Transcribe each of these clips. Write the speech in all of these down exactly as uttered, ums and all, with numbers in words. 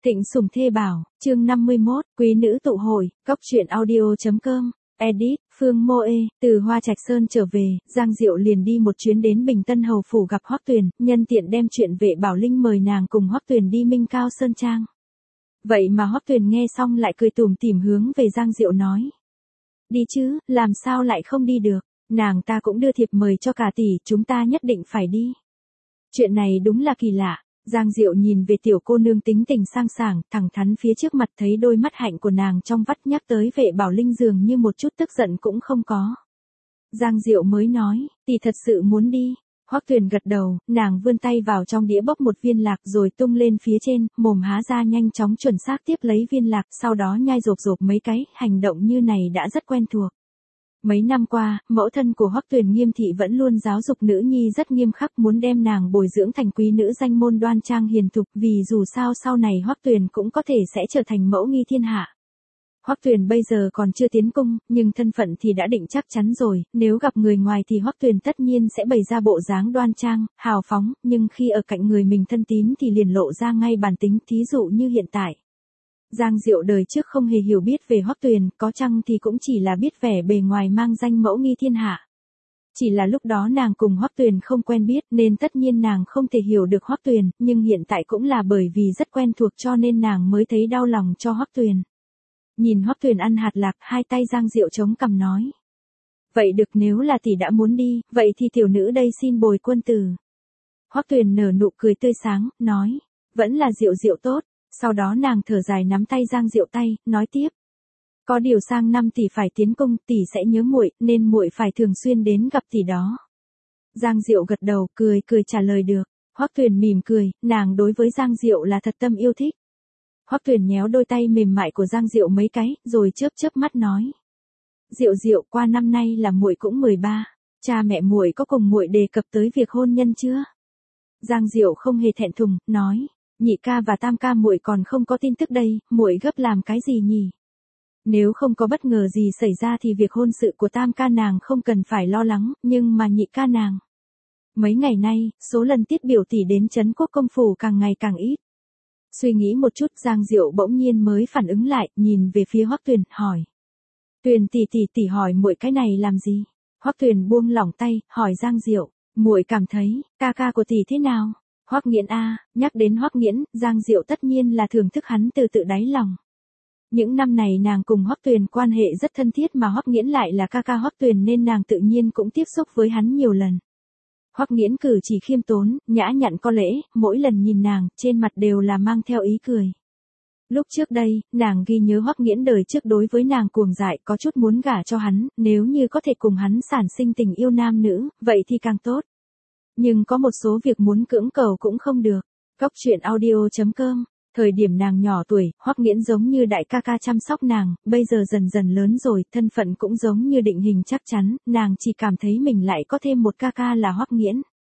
Thịnh Sủng Thê Bảo, chương năm mươi mốt, Quý nữ tụ hội, cóc truyện audio.com, edit, Phương Mô Ê, từ Hoa Trạch Sơn trở về, Giang Diệu liền đi một chuyến đến Bình Tân Hầu Phủ gặp Hoắc Tuyền, nhân tiện đem chuyện Vệ Bảo Linh mời nàng cùng Hoắc Tuyền đi Minh Cao Sơn Trang. Vậy mà Hoắc Tuyền nghe xong lại cười tủm tỉm hướng về Giang Diệu nói. Đi chứ, làm sao lại không đi được, nàng ta cũng đưa thiệp mời cho cả tỷ, chúng ta nhất định phải đi. Chuyện này đúng là kỳ lạ. Giang Diệu nhìn về tiểu cô nương tính tình sang sảng, thẳng thắn phía trước mặt thấy đôi mắt hạnh của nàng trong vắt nhắc tới Vệ Bảo Linh dường như một chút tức giận cũng không có. Giang Diệu mới nói, tỷ thật sự muốn đi. Hoắc Tuyền gật đầu, nàng vươn tay vào trong đĩa bốc một viên lạc rồi tung lên phía trên, mồm há ra nhanh chóng chuẩn xác tiếp lấy viên lạc, sau đó nhai rộp rộp mấy cái, hành động như này đã rất quen thuộc. Mấy năm qua, mẫu thân của Hoắc Tuyền Nghiêm thị vẫn luôn giáo dục nữ nhi rất nghiêm khắc, muốn đem nàng bồi dưỡng thành quý nữ danh môn đoan trang hiền thục, vì dù sao sau này Hoắc Tuyền cũng có thể sẽ trở thành mẫu nghi thiên hạ. Hoắc Tuyền bây giờ còn chưa tiến cung, nhưng thân phận thì đã định chắc chắn rồi, nếu gặp người ngoài thì Hoắc Tuyền tất nhiên sẽ bày ra bộ dáng đoan trang, hào phóng, nhưng khi ở cạnh người mình thân tín thì liền lộ ra ngay bản tính, thí dụ như hiện tại. Giang Diệu đời trước không hề hiểu biết về Hoắc Tuyền, có chăng thì cũng chỉ là biết vẻ bề ngoài mang danh mẫu nghi thiên hạ. Chỉ là lúc đó nàng cùng Hoắc Tuyền không quen biết nên tất nhiên nàng không thể hiểu được Hoắc Tuyền, nhưng hiện tại cũng là bởi vì rất quen thuộc cho nên nàng mới thấy đau lòng cho Hoắc Tuyền. Nhìn Hoắc Tuyền ăn hạt lạc, hai tay Giang Diệu chống cằm nói. Vậy được, nếu là tỷ đã muốn đi, vậy thì tiểu nữ đây xin bồi quân tử. Hoắc Tuyền nở nụ cười tươi sáng, nói, vẫn là Diệu Diệu tốt. Sau đó nàng thở dài nắm tay Giang Diệu tay, nói tiếp. Có điều sang năm tỷ phải tiến cung, tỷ sẽ nhớ muội, nên muội phải thường xuyên đến gặp tỷ đó. Giang Diệu gật đầu, cười cười trả lời được. Hoắc Tuyền mỉm cười, nàng đối với Giang Diệu là thật tâm yêu thích. Hoắc Tuyền nhéo đôi tay mềm mại của Giang Diệu mấy cái, rồi chớp chớp mắt nói. Diệu Diệu, qua năm nay là muội cũng mười ba, cha mẹ muội có cùng muội đề cập tới việc hôn nhân chưa? Giang Diệu không hề thẹn thùng, nói. Nhị ca và tam ca muội còn không có tin tức đây, muội gấp làm cái gì nhỉ? Nếu không có bất ngờ gì xảy ra thì việc hôn sự của tam ca nàng không cần phải lo lắng, nhưng mà nhị ca nàng. Mấy ngày nay, số lần Tiết biểu tỷ đến Trấn Quốc công phủ càng ngày càng ít. Suy nghĩ một chút, Giang Diệu bỗng nhiên mới phản ứng lại, nhìn về phía Hoắc Tuyền, hỏi. Tuyền tỷ tỷ tỷ hỏi muội cái này làm gì? Hoắc Tuyền buông lỏng tay, hỏi Giang Diệu, muội cảm thấy, ca ca của tỷ thế nào? Hoắc Nghiễn a, nhắc đến Hoắc Nghiễn, Giang Diệu tất nhiên là thưởng thức hắn từ tự đáy lòng. Những năm này nàng cùng Hoắc Tuyền quan hệ rất thân thiết mà Hoắc Nghiễn lại là ca ca Hoắc Tuyền nên nàng tự nhiên cũng tiếp xúc với hắn nhiều lần. Hoắc Nghiễn cử chỉ khiêm tốn, nhã nhặn có lễ, mỗi lần nhìn nàng, trên mặt đều là mang theo ý cười. Lúc trước đây, nàng ghi nhớ Hoắc Nghiễn đời trước đối với nàng cuồng dại, có chút muốn gả cho hắn, nếu như có thể cùng hắn sản sinh tình yêu nam nữ, vậy thì càng tốt. Nhưng có một số việc muốn cưỡng cầu cũng không được. Cóc truyện audio.com, thời điểm nàng nhỏ tuổi, Hoắc Nghiễn giống như đại ca ca chăm sóc nàng, bây giờ dần dần lớn rồi, thân phận cũng giống như định hình chắc chắn, nàng chỉ cảm thấy mình lại có thêm một ca ca là Hoắc Nghiễn.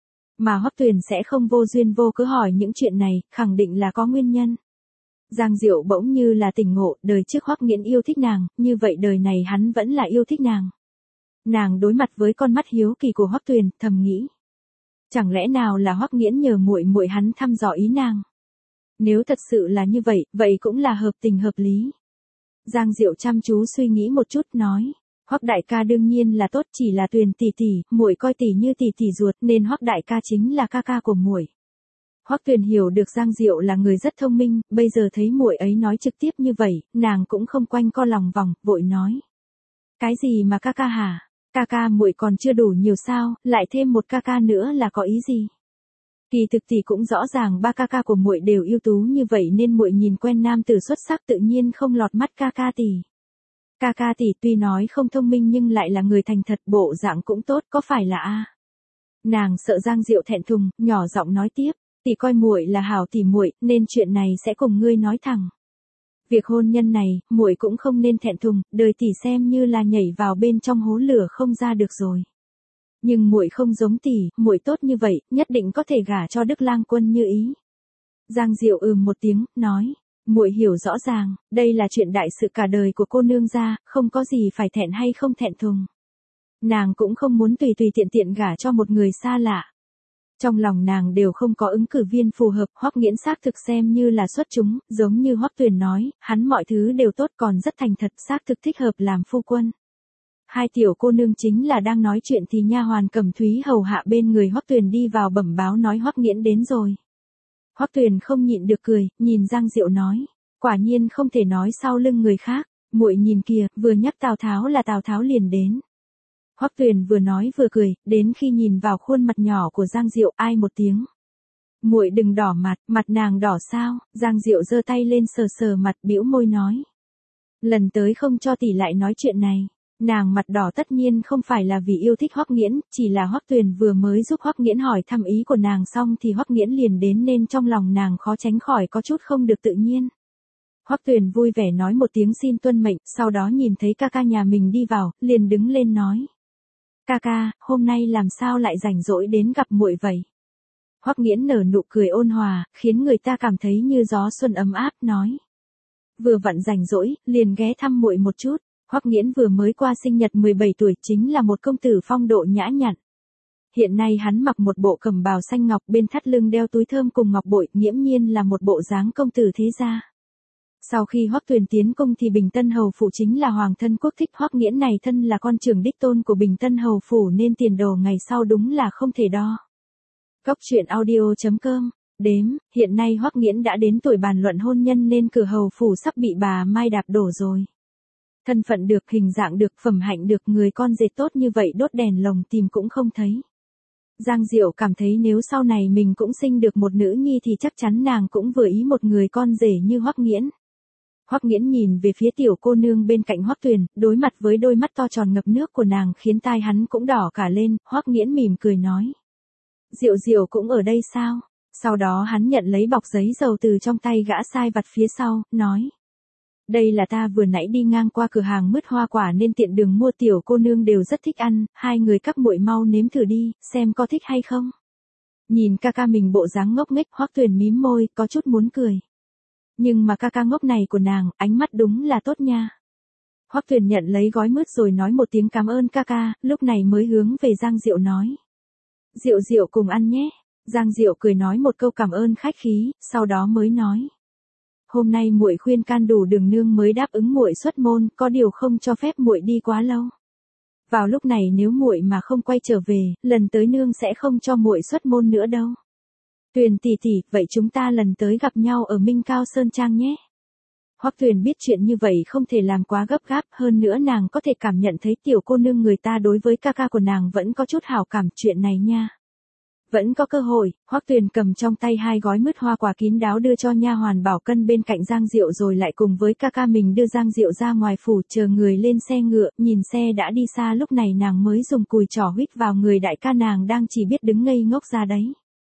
Mà Hoắc Tuyền sẽ không vô duyên vô cớ hỏi những chuyện này, khẳng định là có nguyên nhân. Giang Diệu bỗng như là tỉnh ngộ, đời trước Hoắc Nghiễn yêu thích nàng, như vậy đời này hắn vẫn là yêu thích nàng. Nàng đối mặt với con mắt hiếu kỳ của Hoắc Tuyền, thầm nghĩ. Chẳng lẽ nào là Hoắc Nghiễn nhờ muội muội hắn thăm dò ý nàng? Nếu thật sự là như vậy, vậy cũng là hợp tình hợp lý. Giang Diệu chăm chú suy nghĩ một chút, nói, Hoắc đại ca đương nhiên là tốt, chỉ là Tuyền tỷ tỷ, muội coi tỷ như tỷ tỷ ruột, nên Hoắc đại ca chính là ca ca của muội. Hoắc Tuyền hiểu được Giang Diệu là người rất thông minh, bây giờ thấy muội ấy nói trực tiếp như vậy, nàng cũng không quanh co lòng vòng, vội nói. Cái gì mà ca ca hả? Ca ca muội còn chưa đủ nhiều sao, lại thêm một ca ca nữa là có ý gì? Kỳ thực tỷ cũng rõ ràng ba ca ca của muội đều ưu tú như vậy nên muội nhìn quen nam tử xuất sắc tự nhiên không lọt mắt ca ca tỷ. Ca ca tỷ tuy nói không thông minh nhưng lại là người thành thật, bộ dạng cũng tốt, có phải là a? Nàng sợ Giang Diệu thẹn thùng, nhỏ giọng nói tiếp, tỷ coi muội là hảo tỷ muội, nên chuyện này sẽ cùng ngươi nói thẳng. Việc hôn nhân này, muội cũng không nên thẹn thùng, đời tỷ xem như là nhảy vào bên trong hố lửa không ra được rồi. Nhưng muội không giống tỷ, muội tốt như vậy, nhất định có thể gả cho Đức Lang Quân như ý. Giang Diệu ừm một tiếng, nói, muội hiểu rõ ràng, đây là chuyện đại sự cả đời của cô nương gia, không có gì phải thẹn hay không thẹn thùng. Nàng cũng không muốn tùy tùy tiện tiện gả cho một người xa lạ. Trong lòng nàng đều không có ứng cử viên phù hợp, Hoắc Nghiễn xác thực xem như là xuất chúng, giống như Hoắc Tuyền nói, hắn mọi thứ đều tốt còn rất thành thật, xác thực thích hợp làm phu quân. Hai tiểu cô nương chính là đang nói chuyện thì nha hoàn Cẩm Thúy hầu hạ bên người Hoắc Tuyền đi vào bẩm báo nói Hoắc Nghiễn đến rồi. Hoắc Tuyền không nhịn được cười, nhìn Giang Diệu nói, quả nhiên không thể nói sau lưng người khác, muội nhìn kìa, vừa nhắc Tào Tháo là Tào Tháo liền đến. Hoắc Tuyền vừa nói vừa cười, đến khi nhìn vào khuôn mặt nhỏ của Giang Diệu, ai một tiếng. Muội đừng đỏ mặt, mặt nàng đỏ sao? Giang Diệu giơ tay lên sờ sờ mặt, bĩu môi nói. Lần tới không cho tỷ lại nói chuyện này. Nàng mặt đỏ tất nhiên không phải là vì yêu thích Hoắc Nghiễn, chỉ là Hoắc Tuyền vừa mới giúp Hoắc Nghiễn hỏi thăm ý của nàng xong thì Hoắc Nghiễn liền đến nên trong lòng nàng khó tránh khỏi có chút không được tự nhiên. Hoắc Tuyền vui vẻ nói một tiếng xin tuân mệnh, sau đó nhìn thấy ca ca nhà mình đi vào, liền đứng lên nói. Ca ca, hôm nay làm sao lại rảnh rỗi đến gặp muội vậy? Hoắc Nghiễn nở nụ cười ôn hòa, khiến người ta cảm thấy như gió xuân ấm áp, nói. Vừa vặn rảnh rỗi, liền ghé thăm muội một chút. Hoắc Nghiễn vừa mới qua sinh nhật mười bảy tuổi, chính là một công tử phong độ nhã nhặn. Hiện nay hắn mặc một bộ cẩm bào xanh ngọc, bên thắt lưng đeo túi thơm cùng ngọc bội, nghiễm nhiên là một bộ dáng công tử thế gia. Sau khi Hoắc Tuyền tiến cung thì Bình Tân Hầu Phủ chính là hoàng thân quốc thích, Hoắc Nghiễn này thân là con trưởng đích tôn của Bình Tân Hầu Phủ nên tiền đồ ngày sau đúng là không thể đo. Góc truyện audio chấm com. Đếm, hiện nay Hoắc Nghiễn đã đến tuổi bàn luận hôn nhân nên cửa hầu phủ sắp bị bà Mai đạp đổ rồi. Thân phận được, hình dạng được, phẩm hạnh được, người con dệt tốt như vậy đốt đèn lồng tìm cũng không thấy. Giang Diệu cảm thấy nếu sau này mình cũng sinh được một nữ nhi thì chắc chắn nàng cũng vừa ý một người con rể như Hoắc Nghiễn. Hoắc Nghiễn nhìn về phía tiểu cô nương bên cạnh Hoắc Tuyền, đối mặt với đôi mắt to tròn ngập nước của nàng khiến tai hắn cũng đỏ cả lên, Hoắc Nghiễn mỉm cười nói. Diệu Diệu cũng ở đây sao? Sau đó hắn nhận lấy bọc giấy dầu từ trong tay gã sai vặt phía sau, nói. Đây là ta vừa nãy đi ngang qua cửa hàng mứt hoa quả nên tiện đường mua, tiểu cô nương đều rất thích ăn, hai người các muội mau nếm thử đi, xem có thích hay không. Nhìn ca ca mình bộ dáng ngốc nghếch, Hoắc Tuyền mím môi, có chút muốn cười. Nhưng mà ca ca ngốc này của nàng, ánh mắt đúng là tốt nha. Hoắc Tuyền nhận lấy gói mứt rồi nói một tiếng cảm ơn ca ca, lúc này mới hướng về Giang Diệu nói. Diệu Diệu cùng ăn nhé. Giang Diệu cười nói một câu cảm ơn khách khí, sau đó mới nói. Hôm nay muội khuyên can đủ đường nương mới đáp ứng muội xuất môn, có điều không cho phép muội đi quá lâu. Vào lúc này nếu muội mà không quay trở về, lần tới nương sẽ không cho muội xuất môn nữa đâu. Tuyền tỷ tỷ, vậy chúng ta lần tới gặp nhau ở Minh Cao Sơn Trang nhé. Hoắc Tuyền biết chuyện như vậy không thể làm quá gấp gáp, hơn nữa nàng có thể cảm nhận thấy tiểu cô nương người ta đối với ca ca của nàng vẫn có chút hảo cảm, chuyện này nha. Vẫn có cơ hội. Hoắc Tuyền cầm trong tay hai gói mứt hoa quả kín đáo đưa cho nha hoàn Bảo Cân bên cạnh Giang Diệu rồi lại cùng với ca ca mình đưa Giang Diệu ra ngoài phủ, chờ người lên xe ngựa, nhìn xe đã đi xa, lúc này nàng mới dùng cùi trỏ huýt vào người đại ca nàng đang chỉ biết đứng ngây ngốc ra đấy.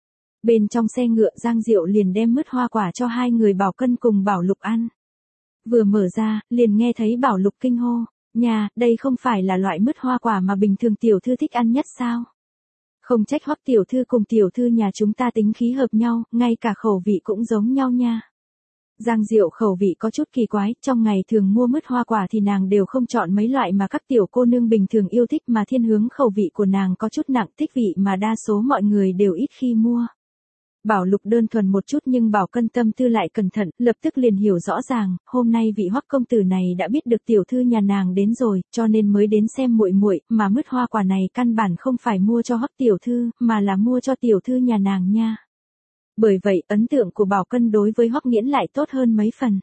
Bên trong xe ngựa Giang Diệu liền đem mứt hoa quả cho hai người Bảo Cân cùng Bảo Lục ăn. Vừa mở ra, liền nghe thấy Bảo Lục kinh hô, nhà, đây không phải là loại mứt hoa quả mà bình thường tiểu thư thích ăn nhất sao? Không trách Hoắc tiểu thư cùng tiểu thư nhà chúng ta tính khí hợp nhau, ngay cả khẩu vị cũng giống nhau nha. Giang Diệu khẩu vị có chút kỳ quái, trong ngày thường mua mứt hoa quả thì nàng đều không chọn mấy loại mà các tiểu cô nương bình thường yêu thích, mà thiên hướng khẩu vị của nàng có chút nặng, thích vị mà đa số mọi người đều ít khi mua. Bảo Lục đơn thuần một chút nhưng Bảo Cân tâm tư lại cẩn thận, lập tức liền hiểu rõ ràng, hôm nay vị Hoắc công tử này đã biết được tiểu thư nhà nàng đến rồi, cho nên mới đến xem muội muội, mà mứt hoa quả này căn bản không phải mua cho Hoắc tiểu thư, mà là mua cho tiểu thư nhà nàng nha. Bởi vậy, ấn tượng của Bảo Cân đối với Hoắc Nghiễn lại tốt hơn mấy phần.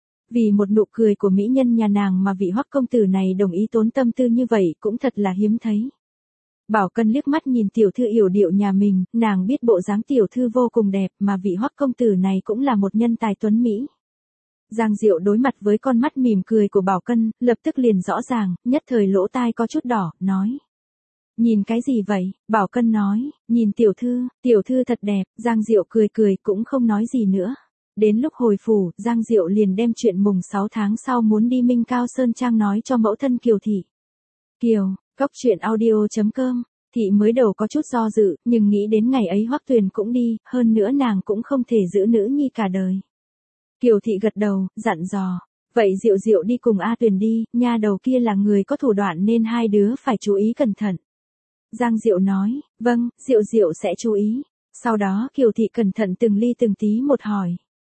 Vì một nụ cười của mỹ nhân nhà nàng mà vị Hoắc công tử này đồng ý tốn tâm tư như vậy cũng thật là hiếm thấy. Bảo Cân liếc mắt nhìn tiểu thư yểu điệu nhà mình, nàng biết bộ dáng tiểu thư vô cùng đẹp, mà vị Hoắc công tử này cũng là một nhân tài tuấn mỹ. Giang Diệu đối mặt với con mắt mỉm cười của Bảo Cân, lập tức liền rõ ràng, nhất thời lỗ tai có chút đỏ, nói. Nhìn cái gì vậy? Bảo Cân nói, nhìn tiểu thư, tiểu thư thật đẹp. Giang Diệu cười cười cũng không nói gì nữa. Đến lúc hồi phủ, Giang Diệu liền đem chuyện mùng sáu tháng sau muốn đi Minh Cao Sơn Trang nói cho mẫu thân Kiều Thị. Kiều, góc truyện audio chấm com. Thị mới đầu có chút do dự, nhưng nghĩ đến ngày ấy Hoắc Tuyền cũng đi, hơn nữa nàng cũng không thể giữ nữ nhi cả đời. Kiều Thị gật đầu, dặn dò. Vậy Diệu Diệu đi cùng A Tuyền đi, nha đầu kia là người có thủ đoạn nên hai đứa phải chú ý cẩn thận. Giang Diệu nói, vâng, Diệu Diệu sẽ chú ý. Sau đó Kiều Thị cẩn thận từng ly từng tí một hỏi.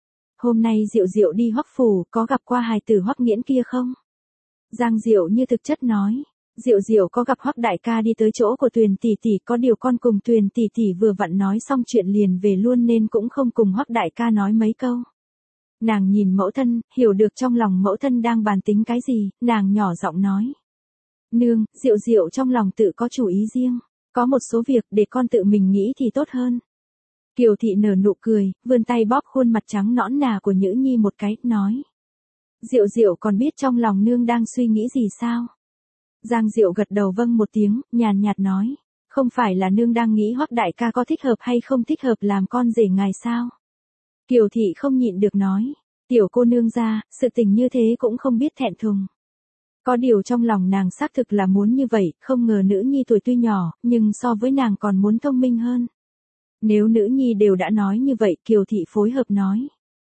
Hôm nay Diệu Diệu đi Hoắc phủ, có gặp qua hài tử Hoắc Nghiễn kia không? Giang Diệu như thực chất nói. Diệu Diệu có gặp Hoắc đại ca đi tới chỗ của Tuyền tỷ tỷ, có điều con cùng Tuyền tỷ tỷ vừa vặn nói xong chuyện liền về luôn nên cũng không cùng Hoắc đại ca nói mấy câu. Nàng nhìn mẫu thân, hiểu được trong lòng mẫu thân đang bàn tính cái gì, nàng nhỏ giọng nói. Nương, Diệu Diệu trong lòng tự có chủ ý riêng, có một số việc để con tự mình nghĩ thì tốt hơn. Kiều Thị nở nụ cười, vươn tay bóp khuôn mặt trắng nõn nà của Nhữ Nhi một cái, nói. Diệu Diệu còn biết trong lòng nương đang suy nghĩ gì sao? Giang Diệu gật đầu vâng một tiếng, nhàn nhạt nói. Không phải là nương đang nghĩ Hoắc đại ca có thích hợp hay không thích hợp làm con rể ngài sao? Kiều Thị không nhịn được nói. Tiểu cô nương ra, sự tình như thế cũng không biết thẹn thùng. Có điều trong lòng nàng xác thực là muốn như vậy, không ngờ nữ nhi tuổi tuy nhỏ, nhưng so với nàng còn muốn thông minh hơn. Nếu nữ nhi đều đã nói như vậy, Kiều Thị phối hợp nói.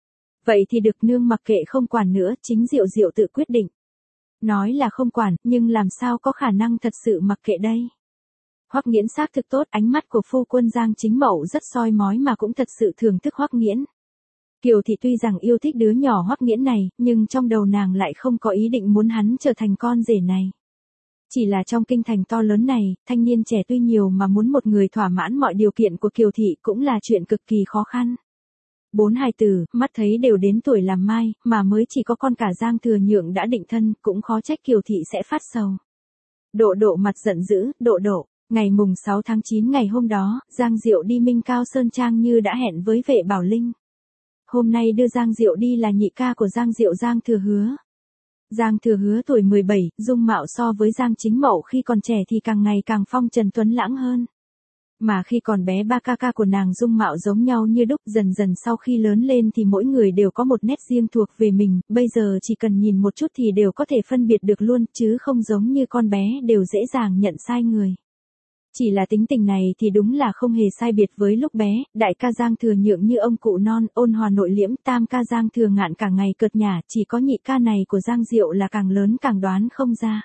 Vậy thì được, nương mặc kệ không quản nữa, chính Diệu Diệu tự quyết định. Nói là không quản, nhưng làm sao có khả năng thật sự mặc kệ đây. Hoắc Nghiễn xác thực tốt, ánh mắt của phu quân Giang Chính Mậu rất soi mói mà cũng thật sự thưởng thức Hoắc Nghiễn. Kiều Thị tuy rằng yêu thích đứa nhỏ Hoắc Nghiễn này, nhưng trong đầu nàng lại không có ý định muốn hắn trở thành con rể này. Chỉ là trong kinh thành to lớn này, thanh niên trẻ tuy nhiều mà muốn một người thỏa mãn mọi điều kiện của Kiều Thị cũng là chuyện cực kỳ khó khăn. Bốn hài tử, mắt thấy đều đến tuổi làm mai, mà mới chỉ có con cả Giang Thừa Nhượng đã định thân, cũng khó trách Kiều Thị sẽ phát sầu. Độ Độ mặt giận dữ, Độ Độ, ngày mùng sáu tháng chín ngày hôm đó, Giang Diệu đi Minh Cao Sơn Trang như đã hẹn với Vệ Bảo Linh. Hôm nay đưa Giang Diệu đi là nhị ca của Giang Diệu, Giang Thừa Hứa. Giang Thừa Hứa tuổi mười bảy, dung mạo so với Giang Chính Mậu khi còn trẻ thì càng ngày càng phong trần tuấn lãng hơn. Mà khi còn bé ba ca ca của nàng dung mạo giống nhau như đúc, dần dần sau khi lớn lên thì mỗi người đều có một nét riêng thuộc về mình, bây giờ chỉ cần nhìn một chút thì đều có thể phân biệt được luôn, chứ không giống như con bé đều dễ dàng nhận sai người. Chỉ là tính tình này thì đúng là không hề sai biệt với lúc bé, đại ca Giang Thừa Nhượng như ông cụ non, ôn hòa nội liễm, tam ca Giang Thừa Ngạn cả ngày cợt nhả, chỉ có nhị ca này của Giang Diệu là càng lớn càng đoán không ra.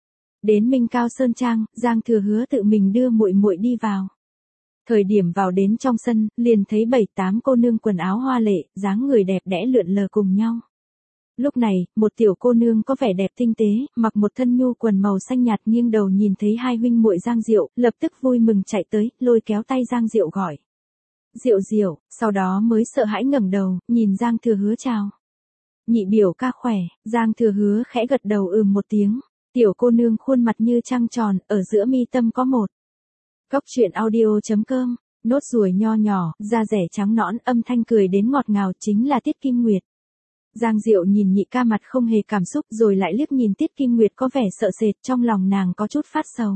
Đến Minh Cao Sơn Trang, Giang Thừa Hứa tự mình đưa muội muội đi vào. Thời điểm vào đến trong sân, liền thấy bảy tám cô nương quần áo hoa lệ, dáng người đẹp đẽ lượn lờ cùng nhau. Lúc này, một tiểu cô nương có vẻ đẹp tinh tế, mặc một thân nhu quần màu xanh nhạt nghiêng đầu nhìn thấy hai huynh muội Giang Diệu, lập tức vui mừng chạy tới, lôi kéo tay Giang Diệu gọi. Diệu Diệu, sau đó mới sợ hãi ngẩng đầu, nhìn Giang Thừa Hứa chào. Nhị biểu ca khỏe, Giang Thừa Hứa khẽ gật đầu ừm một tiếng, tiểu cô nương khuôn mặt như trăng tròn, ở giữa mi tâm có một. Cốc truyện audio chấm com, nốt ruồi nho nhỏ, da rẻ trắng nõn, âm thanh cười đến ngọt ngào chính là Tiết Kim Nguyệt. Giang Diệu nhìn nhị ca mặt không hề cảm xúc rồi lại liếc nhìn Tiết Kim Nguyệt có vẻ sợ sệt, trong lòng nàng có chút phát sầu.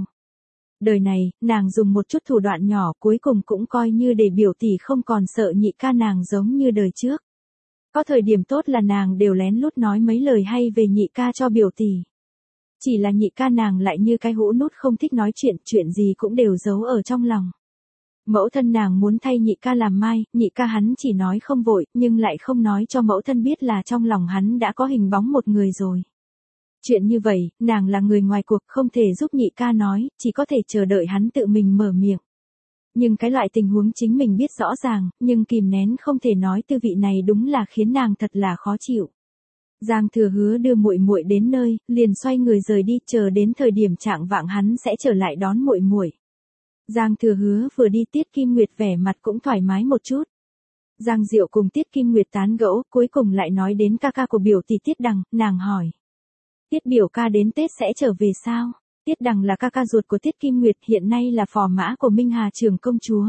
Đời này, nàng dùng một chút thủ đoạn nhỏ cuối cùng cũng coi như để biểu tỷ không còn sợ nhị ca nàng giống như đời trước. Có thời điểm tốt là nàng đều lén lút nói mấy lời hay về nhị ca cho biểu tỷ. Chỉ là nhị ca nàng lại như cái hũ nút không thích nói chuyện, chuyện gì cũng đều giấu ở trong lòng. Mẫu thân nàng muốn thay nhị ca làm mai, nhị ca hắn chỉ nói không vội, nhưng lại không nói cho mẫu thân biết là trong lòng hắn đã có hình bóng một người rồi. Chuyện như vậy, nàng là người ngoài cuộc không thể giúp nhị ca nói, chỉ có thể chờ đợi hắn tự mình mở miệng. Nhưng cái loại tình huống chính mình biết rõ ràng, nhưng kìm nén không thể nói tư vị này đúng là khiến nàng thật là khó chịu. Giang Thừa Hứa đưa muội muội đến nơi, liền xoay người rời đi, chờ đến thời điểm chạng vạng hắn sẽ trở lại đón muội muội. Giang Thừa Hứa vừa đi, Tiết Kim Nguyệt vẻ mặt cũng thoải mái một chút. Giang Diệu cùng Tiết Kim Nguyệt tán gẫu, cuối cùng lại nói đến ca ca của biểu tỷ Tiết Đằng, nàng hỏi. Tiết biểu ca đến Tết sẽ trở về sao? Tiết Đằng là ca ca ruột của Tiết Kim Nguyệt, hiện nay là phò mã của Minh Hà Trường công chúa.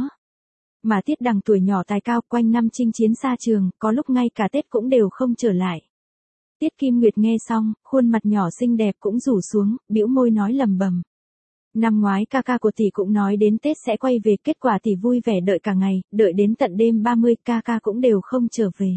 Mà Tiết Đằng tuổi nhỏ tài cao, quanh năm chinh chiến xa trường, có lúc ngay cả Tết cũng đều không trở lại. Tiết Kim Nguyệt nghe xong, khuôn mặt nhỏ xinh đẹp cũng rủ xuống, bĩu môi nói lầm bầm. Năm ngoái ca ca của tỷ cũng nói đến Tết sẽ quay về, kết quả tỷ vui vẻ đợi cả ngày, đợi đến tận đêm ba mươi ca ca cũng đều không trở về.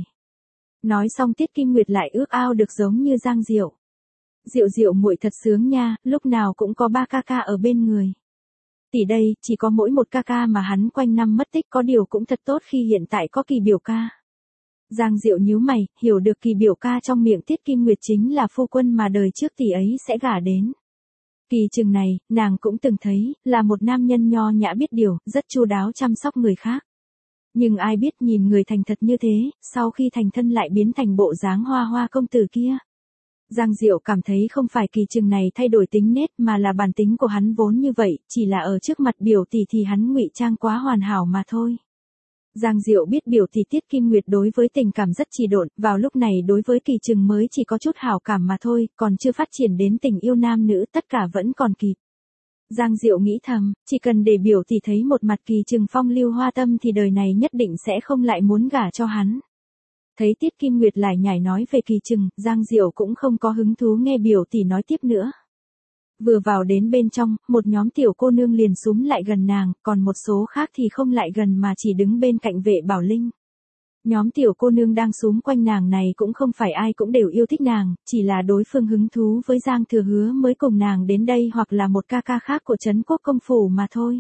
Nói xong Tiết Kim Nguyệt lại ước ao được giống như Giang Diệu. Diệu Diệu muội thật sướng nha, lúc nào cũng có ba ca ca ở bên người. Tỷ đây, chỉ có mỗi một ca ca mà hắn quanh năm mất tích, có điều cũng thật tốt khi hiện tại có Kỳ biểu ca. Giang Diệu nhíu mày, hiểu được Kỳ biểu ca trong miệng Tiết Kim Nguyệt chính là phu quân mà đời trước tỷ ấy sẽ gả đến. Kỳ chừng này, nàng cũng từng thấy, là một nam nhân nho nhã biết điều, rất chu đáo chăm sóc người khác. Nhưng ai biết nhìn người thành thật như thế, sau khi thành thân lại biến thành bộ dáng hoa hoa công tử kia. Giang Diệu cảm thấy không phải Kỳ Trừng này thay đổi tính nết mà là bản tính của hắn vốn như vậy, chỉ là ở trước mặt biểu tỷ thì hắn ngụy trang quá hoàn hảo mà thôi. Giang Diệu biết biểu tỷ Tiết Kim Nguyệt đối với tình cảm rất trì độn, vào lúc này đối với Kỳ Trừng mới chỉ có chút hảo cảm mà thôi, còn chưa phát triển đến tình yêu nam nữ, tất cả vẫn còn kịp. Giang Diệu nghĩ thầm, chỉ cần để biểu tỷ thấy một mặt Kỳ Trừng phong lưu hoa tâm thì đời này nhất định sẽ không lại muốn gả cho hắn. Thấy Tiết Kim Nguyệt lại nhảy nói về Kỳ Trừng, Giang Diệu cũng không có hứng thú nghe biểu tỷ nói tiếp nữa. Vừa vào đến bên trong, một nhóm tiểu cô nương liền súm lại gần nàng, còn một số khác thì không lại gần mà chỉ đứng bên cạnh Vệ Bảo Linh. Nhóm tiểu cô nương đang súm quanh nàng này cũng không phải ai cũng đều yêu thích nàng, chỉ là đối phương hứng thú với Giang Thừa Hứa mới cùng nàng đến đây hoặc là một ca ca khác của Trấn Quốc công phủ mà thôi.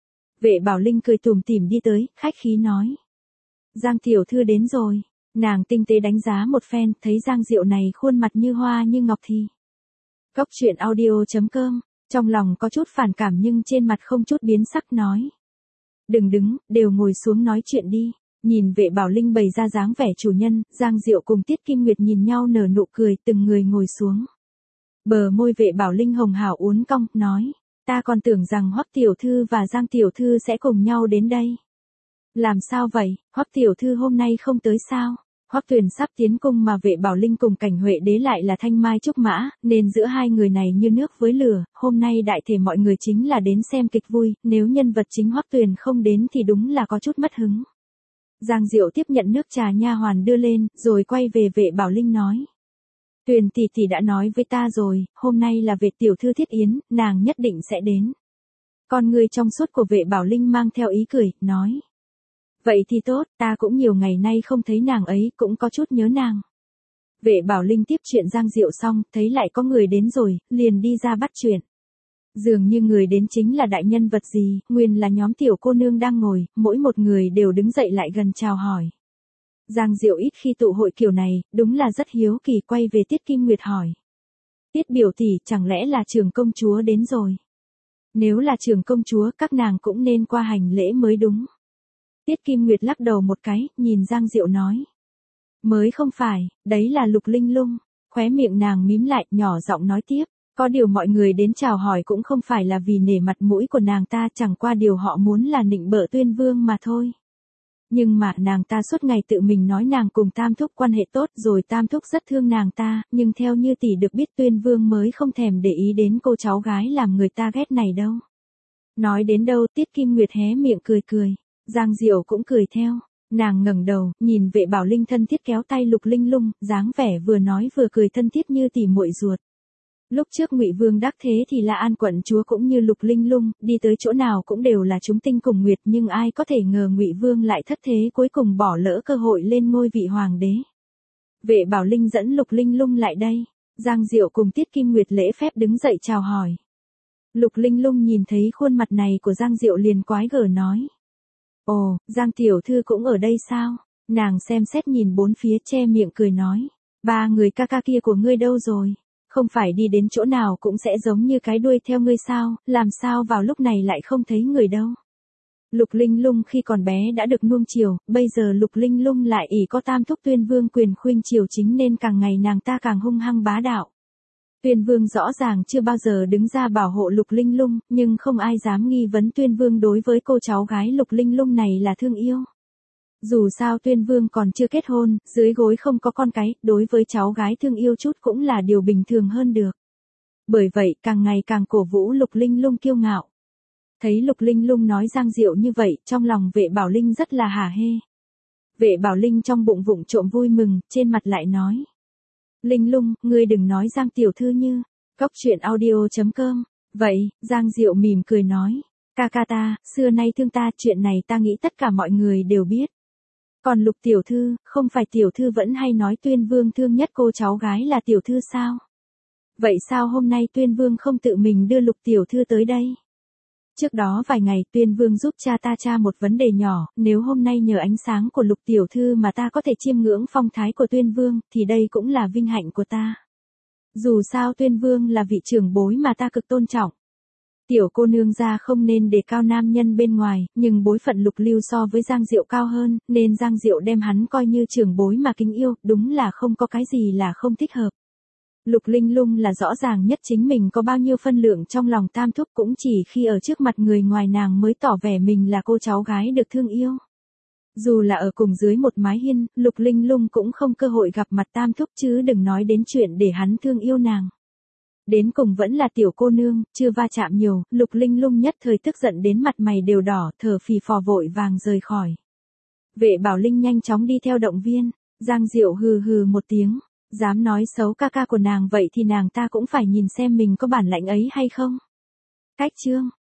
Vệ Bảo Linh cười tủm tỉm đi tới, khách khí nói. Giang tiểu thư đến rồi. Nàng tinh tế đánh giá một phen, thấy Giang Diệu này khuôn mặt như hoa như ngọc thì. Cốc truyện audio chấm com, trong lòng có chút phản cảm nhưng trên mặt không chút biến sắc nói. Đừng đứng, đều ngồi xuống nói chuyện đi. Nhìn Vệ Bảo Linh bày ra dáng vẻ chủ nhân, Giang Diệu cùng Tiết Kim Nguyệt nhìn nhau nở nụ cười, từng người ngồi xuống. Bờ môi Vệ Bảo Linh hồng hào uốn cong, nói. Ta còn tưởng rằng Hoắc tiểu thư và Giang tiểu thư sẽ cùng nhau đến đây. Làm sao vậy, Hoắc tiểu thư hôm nay không tới sao? Hoắc Tuyền sắp tiến cung mà Vệ Bảo Linh cùng Cảnh Huệ đế lại là thanh mai trúc mã, nên giữa hai người này như nước với lửa, hôm nay đại thể mọi người chính là đến xem kịch vui, nếu nhân vật chính Hoắc Tuyền không đến thì đúng là có chút mất hứng. Giang Diệu tiếp nhận nước trà nha hoàn đưa lên, rồi quay về Vệ Bảo Linh nói. Tuyền tỷ tỷ đã nói với ta rồi, hôm nay là Vệ tiểu thư thiết yến, nàng nhất định sẽ đến. Con người trong suốt của Vệ Bảo Linh mang theo ý cười, nói. Vậy thì tốt, ta cũng nhiều ngày nay không thấy nàng ấy, cũng có chút nhớ nàng. Vệ Bảo Linh tiếp chuyện Giang Diệu xong, thấy lại có người đến rồi, liền đi ra bắt chuyện. Dường như người đến chính là đại nhân vật gì, nguyên là nhóm tiểu cô nương đang ngồi, mỗi một người đều đứng dậy lại gần chào hỏi. Giang Diệu ít khi tụ hội kiểu này, đúng là rất hiếu kỳ, quay về Tiết Kim Nguyệt hỏi. Tiết biểu tỷ, chẳng lẽ là trưởng công chúa đến rồi? Nếu là trưởng công chúa, các nàng cũng nên qua hành lễ mới đúng. Tiết Kim Nguyệt lắc đầu một cái, nhìn Giang Diệu nói. Mới không phải, đấy là Lục Linh Lung. Khóe miệng nàng mím lại, nhỏ giọng nói tiếp. Có điều mọi người đến chào hỏi cũng không phải là vì nể mặt mũi của nàng ta, chẳng qua điều họ muốn là nịnh bợ Tuyên Vương mà thôi. Nhưng mà nàng ta suốt ngày tự mình nói nàng cùng Tam Thúc quan hệ tốt, rồi Tam Thúc rất thương nàng ta, nhưng theo như tỷ được biết Tuyên Vương mới không thèm để ý đến cô cháu gái làm người ta ghét này đâu. Nói đến đâu Tiết Kim Nguyệt hé miệng cười cười. Giang Diệu cũng cười theo, nàng ngẩng đầu, nhìn Vệ Bảo Linh thân thiết kéo tay Lục Linh Lung, dáng vẻ vừa nói vừa cười thân thiết như tỉ muội ruột. Lúc trước Ngụy Vương đắc thế thì La An quận chúa cũng như Lục Linh Lung, đi tới chỗ nào cũng đều là chúng tinh cùng nguyệt, nhưng ai có thể ngờ Ngụy Vương lại thất thế, cuối cùng bỏ lỡ cơ hội lên ngôi vị hoàng đế. Vệ Bảo Linh dẫn Lục Linh Lung lại đây, Giang Diệu cùng Tiết Kim Nguyệt lễ phép đứng dậy chào hỏi. Lục Linh Lung nhìn thấy khuôn mặt này của Giang Diệu liền quái gở nói. Ồ, Giang tiểu thư cũng ở đây sao? Nàng xem xét nhìn bốn phía che miệng cười nói. Ba người ca ca kia của ngươi đâu rồi? Không phải đi đến chỗ nào cũng sẽ giống như cái đuôi theo ngươi sao, làm sao vào lúc này lại không thấy người đâu? Lục Linh Lung khi còn bé đã được nuông chiều, bây giờ Lục Linh Lung lại ỷ có Tam Thúc Tuyên Vương quyền khuynh chiều chính nên càng ngày nàng ta càng hung hăng bá đạo. Tuyên Vương rõ ràng chưa bao giờ đứng ra bảo hộ Lục Linh Lung, nhưng không ai dám nghi vấn Tuyên Vương đối với cô cháu gái Lục Linh Lung này là thương yêu. Dù sao Tuyên Vương còn chưa kết hôn, dưới gối không có con cái, đối với cháu gái thương yêu chút cũng là điều bình thường hơn được. Bởi vậy, càng ngày càng cổ vũ Lục Linh Lung kiêu ngạo. Thấy Lục Linh Lung nói Giang Diệu như vậy, trong lòng Vệ Bảo Linh rất là hả hê. Vệ Bảo Linh trong bụng vụng trộm vui mừng, trên mặt lại nói. Linh Lung, ngươi đừng nói Giang tiểu thư như. Cốc truyện audio chấm com. Vậy, Giang Diệu mỉm cười nói. Ca ca ta, xưa nay thương ta, chuyện này ta nghĩ tất cả mọi người đều biết. Còn Lục tiểu thư, không phải tiểu thư vẫn hay nói Tuyên Vương thương nhất cô cháu gái là tiểu thư sao? Vậy sao hôm nay Tuyên Vương không tự mình đưa Lục tiểu thư tới đây? Trước đó vài ngày Tuyên Vương giúp cha ta tra một vấn đề nhỏ, nếu hôm nay nhờ ánh sáng của Lục tiểu thư mà ta có thể chiêm ngưỡng phong thái của Tuyên Vương, thì đây cũng là vinh hạnh của ta. Dù sao Tuyên Vương là vị trưởng bối mà ta cực tôn trọng. Tiểu cô nương gia không nên đề cao nam nhân bên ngoài, nhưng bối phận Lục Lưu so với Giang Diệu cao hơn, nên Giang Diệu đem hắn coi như trưởng bối mà kính yêu, đúng là không có cái gì là không thích hợp. Lục Linh Lung là rõ ràng nhất chính mình có bao nhiêu phân lượng trong lòng Tam Thúc, cũng chỉ khi ở trước mặt người ngoài nàng mới tỏ vẻ mình là cô cháu gái được thương yêu. Dù là ở cùng dưới một mái hiên, Lục Linh Lung cũng không cơ hội gặp mặt Tam Thúc, chứ đừng nói đến chuyện để hắn thương yêu nàng. Đến cùng vẫn là tiểu cô nương, chưa va chạm nhiều, Lục Linh Lung nhất thời tức giận đến mặt mày đều đỏ, thở phì phò vội vàng rời khỏi. Vệ Bảo Linh nhanh chóng đi theo động viên, Giang Diệu hừ hừ một tiếng, dám nói xấu ca ca của nàng vậy thì nàng ta cũng phải nhìn xem mình có bản lãnh ấy hay không. Cách chương